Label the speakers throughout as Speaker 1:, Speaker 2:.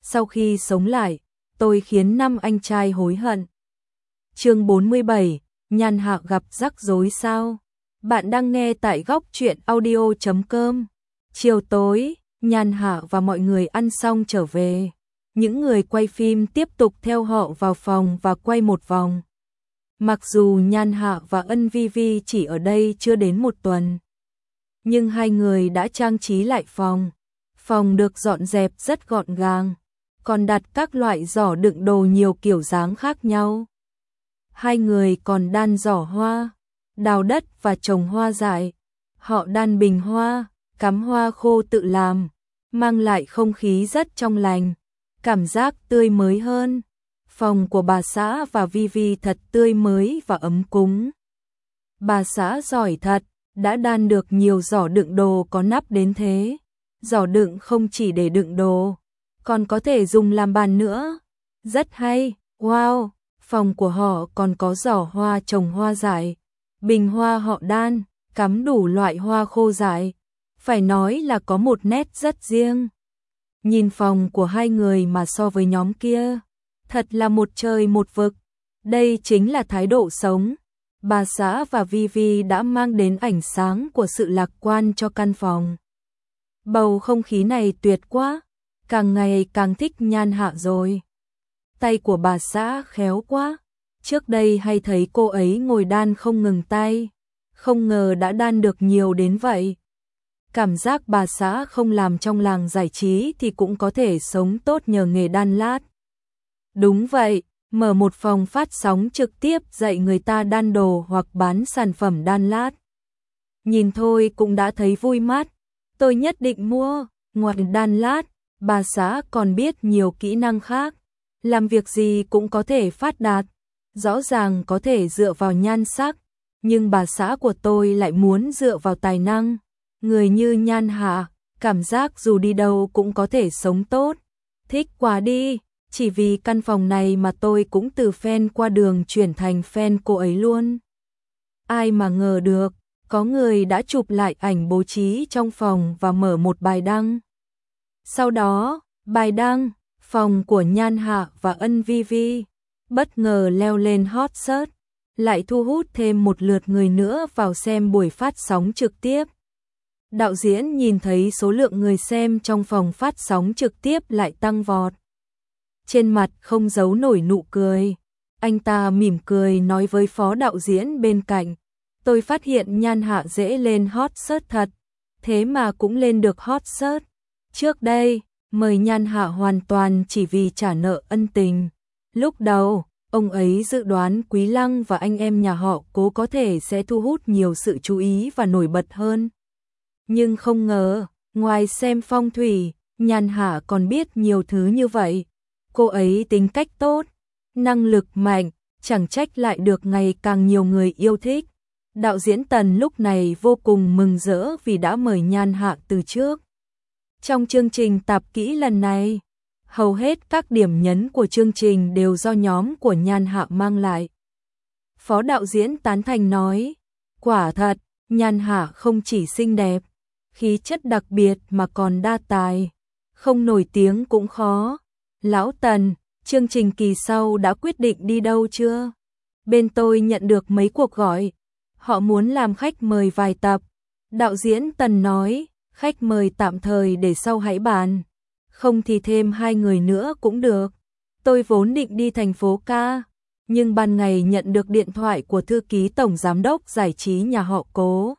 Speaker 1: sau khi sống lại, tôi khiến 5 anh trai hối hận. Chương 47, Nhan Hạ gặp rắc rối sao? Bạn đang nghe tại góc truyện audio.com. Chiều tối, Nhan Hạ và mọi người ăn xong trở về. Những người quay phim tiếp tục theo họ vào phòng và quay một vòng. Mặc dù Nhan Hạ và Ân Vi Vi chỉ ở đây chưa đến một tuần, nhưng hai người đã trang trí lại phòng. Phòng được dọn dẹp rất gọn gàng, còn đặt các loại giỏ đựng đồ nhiều kiểu dáng khác nhau. Hai người còn đan giỏ hoa, đào đất và trồng hoa dại. Họ đan bình hoa, cắm hoa khô tự làm, mang lại không khí rất trong lành, cảm giác tươi mới hơn. Phòng của bà xã và Vi Vi thật tươi mới và ấm cúng. Bà xã giỏi thật, đã đan được nhiều giỏ đựng đồ có nắp đến thế. Giỏ đựng không chỉ để đựng đồ, còn có thể dùng làm bàn nữa. Rất hay, wow, phòng của họ còn có giỏ hoa trồng hoa dại. Bình hoa họ đan, cắm đủ loại hoa khô dại. Phải nói là có một nét rất riêng. Nhìn phòng của hai người mà so với nhóm kia, thật là một trời một vực. Đây chính là thái độ sống. Bà xã và Vi Vi đã mang đến ánh sáng của sự lạc quan cho căn phòng. Bầu không khí này tuyệt quá, càng ngày càng thích Nhan Hạ rồi. Tay của bà xã khéo quá, trước đây hay thấy cô ấy ngồi đan không ngừng tay, không ngờ đã đan được nhiều đến vậy. Cảm giác bà xã không làm trong làng giải trí thì cũng có thể sống tốt nhờ nghề đan lát. Đúng vậy, mở một phòng phát sóng trực tiếp dạy người ta đan đồ hoặc bán sản phẩm đan lát. Nhìn thôi cũng đã thấy vui mắt, tôi nhất định mua. Ngoài đan lát, bà xã còn biết nhiều kỹ năng khác, làm việc gì cũng có thể phát đạt. Rõ ràng có thể dựa vào nhan sắc, nhưng bà xã của tôi lại muốn dựa vào tài năng. Người như Nhan Hạ, cảm giác dù đi đâu cũng có thể sống tốt. Thích quá đi, chỉ vì căn phòng này mà tôi cũng từ fan qua đường chuyển thành fan cô ấy luôn. Ai mà ngờ được, có người đã chụp lại ảnh bố trí trong phòng và mở một bài đăng. Sau đó, bài đăng, phòng của Nhan Hạ và Ân Vi Vi bất ngờ leo lên hot search, lại thu hút thêm một lượt người nữa vào xem buổi phát sóng trực tiếp. Đạo diễn nhìn thấy số lượng người xem trong phòng phát sóng trực tiếp lại tăng vọt. Trên mặt không giấu nổi nụ cười. Anh ta mỉm cười nói với phó đạo diễn bên cạnh, tôi phát hiện Nhan Hạ dễ lên hot search thật, thế mà cũng lên được hot search. Trước đây, mời Nhan Hạ hoàn toàn chỉ vì trả nợ ân tình. Lúc đầu, ông ấy dự đoán Quý Lăng và anh em nhà họ Cố có thể sẽ thu hút nhiều sự chú ý và nổi bật hơn. Nhưng không ngờ, ngoài xem phong thủy, Nhan Hạ còn biết nhiều thứ như vậy. Cô ấy tính cách tốt, năng lực mạnh, chẳng trách lại được ngày càng nhiều người yêu thích. Đạo diễn Tần lúc này vô cùng mừng rỡ vì đã mời Nhan Hạ từ trước. Trong chương trình tạp kỹ lần này, hầu hết các điểm nhấn của chương trình đều do nhóm của Nhan Hạ mang lại. Phó đạo diễn tán thành nói, quả thật, Nhan Hạ không chỉ xinh đẹp, khí chất đặc biệt mà còn đa tài, không nổi tiếng cũng khó. Lão Tần, chương trình kỳ sau đã quyết định đi đâu chưa? Bên tôi nhận được mấy cuộc gọi, họ muốn làm khách mời vài tập. Đạo diễn Tần nói, khách mời tạm thời để sau hãy bàn, không thì thêm 2 người nữa cũng được. Tôi vốn định đi thành phố ca, nhưng ban ngày nhận được điện thoại của thư ký tổng giám đốc giải trí nhà họ Cố.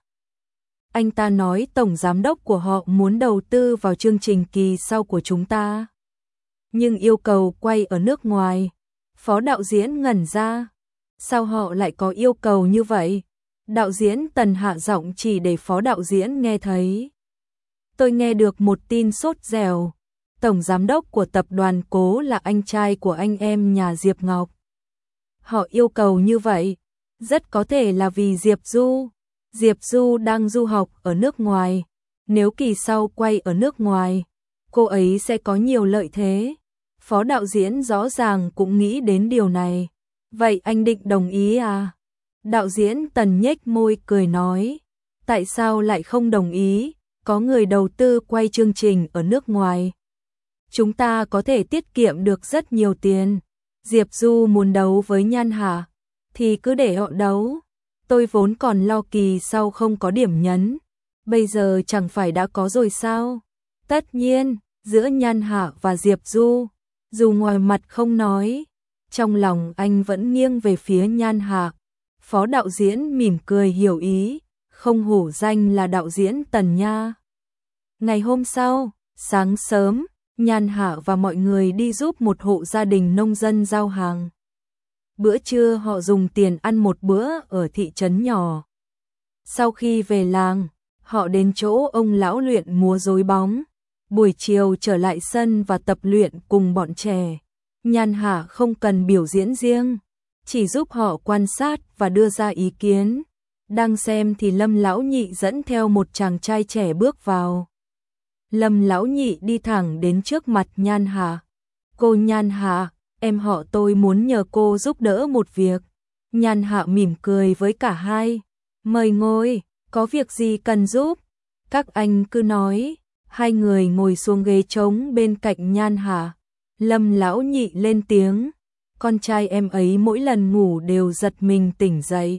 Speaker 1: Anh ta nói tổng giám đốc của họ muốn đầu tư vào chương trình kỳ sau của chúng ta, nhưng yêu cầu quay ở nước ngoài. Phó đạo diễn ngẩn ra, sao họ lại có yêu cầu như vậy? Đạo diễn Tần hạ giọng chỉ để phó đạo diễn nghe thấy. Tôi nghe được một tin sốt dẻo, tổng giám đốc của tập đoàn Cố là anh trai của anh em nhà Diệp Ngọc. Họ yêu cầu như vậy, rất có thể là vì Diệp Du. Diệp Du đang du học ở nước ngoài, nếu kỳ sau quay ở nước ngoài, cô ấy sẽ có nhiều lợi thế. Phó đạo diễn rõ ràng cũng nghĩ đến điều này. Vậy anh định đồng ý à? Đạo diễn Tần nhếch môi cười nói, tại sao lại không đồng ý, có người đầu tư quay chương trình ở nước ngoài. chúng ta có thể tiết kiệm được rất nhiều tiền. Diệp Du muốn đấu với Nhan Hạ, thì cứ để họ đấu. Tôi vốn còn lo kỳ sau không có điểm nhấn, bây giờ chẳng phải đã có rồi sao? Tất nhiên, giữa Nhan Hạ và Diệp Du, dù ngoài mặt không nói, trong lòng anh vẫn nghiêng về phía Nhan Hạ. Phó đạo diễn mỉm cười hiểu ý, không hổ danh là đạo diễn Tần nha. Ngày hôm sau, sáng sớm, Nhan Hạ và mọi người đi giúp một hộ gia đình nông dân giao hàng. Bữa trưa họ dùng tiền ăn một bữa ở thị trấn nhỏ. Sau khi về làng, họ đến chỗ ông lão luyện múa rối bóng. Buổi chiều trở lại sân và tập luyện cùng bọn trẻ. Nhan Hạ không cần biểu diễn riêng, chỉ giúp họ quan sát và đưa ra ý kiến. Đang xem thì Lâm Lão Nhị dẫn theo một chàng trai trẻ bước vào. Lâm Lão Nhị đi thẳng đến trước mặt Nhan Hạ. Cô Nhan Hạ, em họ tôi muốn nhờ cô giúp đỡ một việc. Nhan Hạ mỉm cười với cả hai. Mời ngồi, có việc gì cần giúp? Các anh cứ nói. Hai người ngồi xuống ghế trống bên cạnh Nhan Hạ. Lâm Lão Nhị lên tiếng. Con trai em ấy mỗi lần ngủ đều giật mình tỉnh dậy.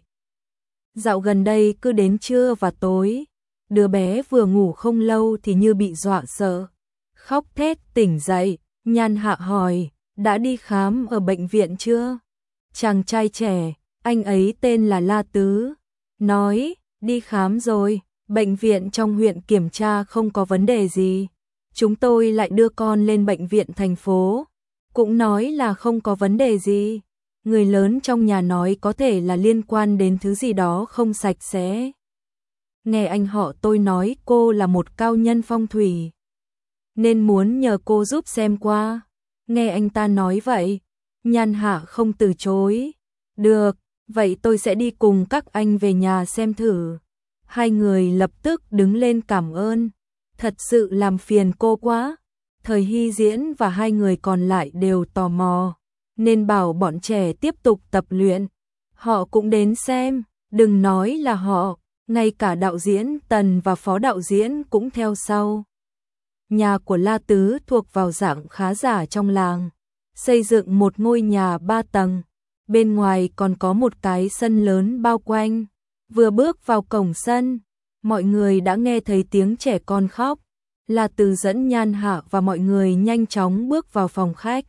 Speaker 1: Dạo gần đây cứ đến trưa và tối, đứa bé vừa ngủ không lâu thì như bị dọa sợ, khóc thét tỉnh dậy. Nhan Hạ hỏi, đã đi khám ở bệnh viện chưa? Chàng trai trẻ, anh ấy tên là La Tứ, nói, đi khám rồi, bệnh viện trong huyện kiểm tra không có vấn đề gì. Chúng tôi lại đưa con lên bệnh viện thành phố, cũng nói là không có vấn đề gì. Người lớn trong nhà nói có thể là liên quan đến thứ gì đó không sạch sẽ. Nghe anh họ tôi nói cô là một cao nhân phong thủy, nên muốn nhờ cô giúp xem qua. Nghe anh ta nói vậy, Nhan Hạ không từ chối. Được, vậy tôi sẽ đi cùng các anh về nhà xem thử. Hai người lập tức đứng lên cảm ơn. Thật sự làm phiền cô quá. Thời Hy Diễn và hai người còn lại đều tò mò, nên bảo bọn trẻ tiếp tục tập luyện. Họ cũng đến xem, đừng nói là họ, ngay cả đạo diễn Tần và phó đạo diễn cũng theo sau. Nhà của La Tứ thuộc vào dạng khá giả trong làng, xây dựng một ngôi nhà 3 tầng, bên ngoài còn có một cái sân lớn bao quanh. Vừa bước vào cổng sân, mọi người đã nghe thấy tiếng trẻ con khóc. La Tứ dẫn Nhan Hạ và mọi người nhanh chóng bước vào phòng khách.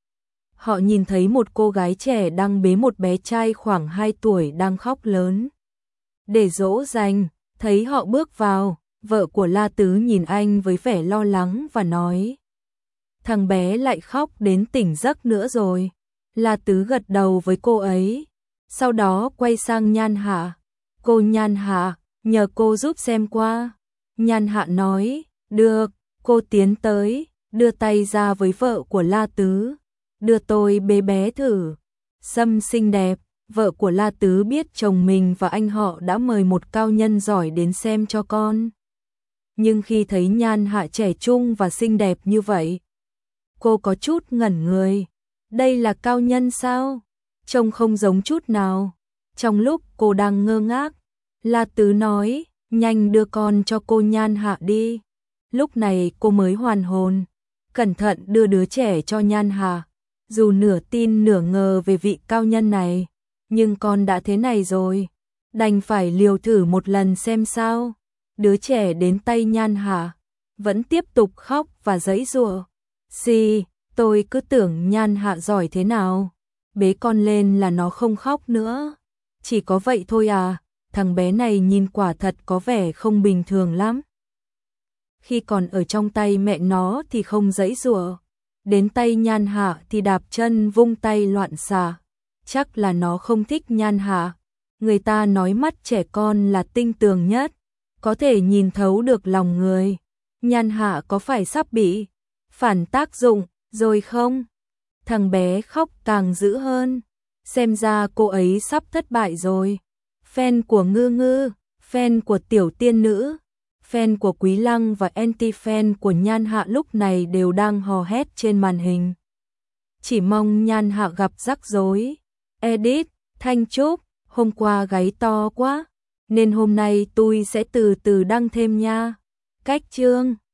Speaker 1: Họ nhìn thấy một cô gái trẻ đang bế một bé trai khoảng 2 tuổi đang khóc lớn. Để dỗ dành, thấy họ bước vào, vợ của La Tứ nhìn anh với vẻ lo lắng và nói: thằng bé lại khóc đến tỉnh giấc nữa rồi. La Tứ gật đầu với cô ấy, sau đó quay sang Nhan Hạ. Cô Nhan Hạ, nhờ cô giúp xem qua. Nhan Hạ nói, được. Cô tiến tới, đưa tay ra với vợ của La Tứ. Đưa tôi bế bé thử. Sâm xinh đẹp, vợ của La Tứ biết chồng mình và anh họ đã mời một cao nhân giỏi đến xem cho con. Nhưng khi thấy Nhan Hạ trẻ trung và xinh đẹp như vậy, cô có chút ngẩn người. Đây là cao nhân sao? Trông không giống chút nào. Trong lúc cô đang ngơ ngác, La Tứ nói, nhanh đưa con cho cô Nhan Hạ đi. Lúc này cô mới hoàn hồn, cẩn thận đưa đứa trẻ cho Nhan Hạ. Dù nửa tin nửa ngờ về vị cao nhân này, nhưng con đã thế này rồi, đành phải liều thử một lần xem sao. Đứa trẻ đến tay Nhan Hạ, vẫn tiếp tục khóc và giãy giụa. Tôi cứ tưởng Nhan Hạ giỏi thế nào, bế con lên là nó không khóc nữa. Chỉ có vậy thôi à, thằng bé này nhìn quả thật có vẻ không bình thường lắm. Khi còn ở trong tay mẹ nó thì không giãy giụa, đến tay Nhan Hạ thì đạp chân vung tay loạn xạ. Chắc là nó không thích Nhan Hạ. Người ta nói mắt trẻ con là tinh tường nhất, có thể nhìn thấu được lòng người. Nhan Hạ có phải sắp bị phản tác dụng rồi không? Thằng bé khóc càng dữ hơn, xem ra cô ấy sắp thất bại rồi. Fan của Ngư Ngư, fan của Tiểu Tiên Nữ, fan của Quý Lăng và anti-fan của Nhan Hạ lúc này đều đang hò hét trên màn hình. Chỉ mong Nhan Hạ gặp rắc rối. Edit, Thanh Trúc, hôm qua gáy to quá, nên hôm nay tôi sẽ từ từ đăng thêm nha. Cách chương